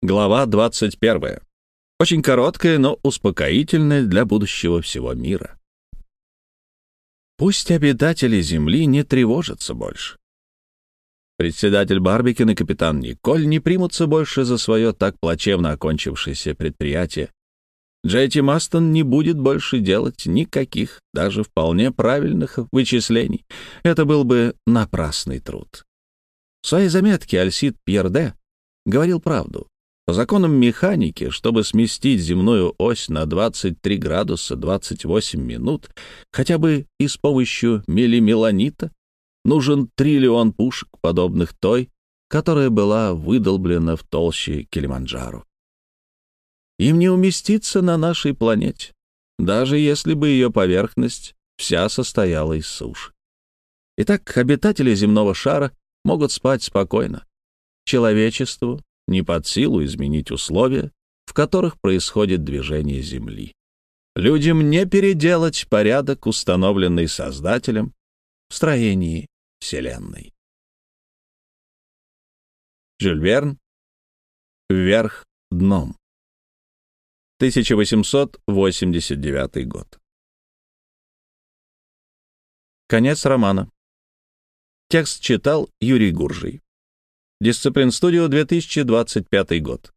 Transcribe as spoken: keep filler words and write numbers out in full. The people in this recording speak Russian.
Глава двадцать первая. Очень короткая, но успокоительная для будущего всего мира. Пусть обитатели Земли не тревожатся больше. Председатель Барбикин и капитан Николь не примутся больше за свое так плачевно окончившееся предприятие. Джей Ти Мастон не будет больше делать никаких, даже вполне правильных вычислений. Это был бы напрасный труд. В своей заметке Альсид Пьерде говорил правду. По законам механики, чтобы сместить земную ось на двадцать три градуса двадцать восемь минут, хотя бы и с помощью миллимеланита, нужен триллион пушек, подобных той, которая была выдолблена в толще Килиманджаро. Им не уместиться на нашей планете, даже если бы ее поверхность вся состояла из суши. Итак, обитатели земного шара могут спать спокойно. Человечеству не под силу изменить условия, в которых происходит движение Земли. Людям не переделать порядок, установленный Создателем в строении Вселенной. Жюль Верн. Вверх дном. тысяча восемьсот восемьдесят девятый год. Конец романа. Текст читал Юрий Гуржий. Дисциплин Студио, две тысячи двадцать пятый год.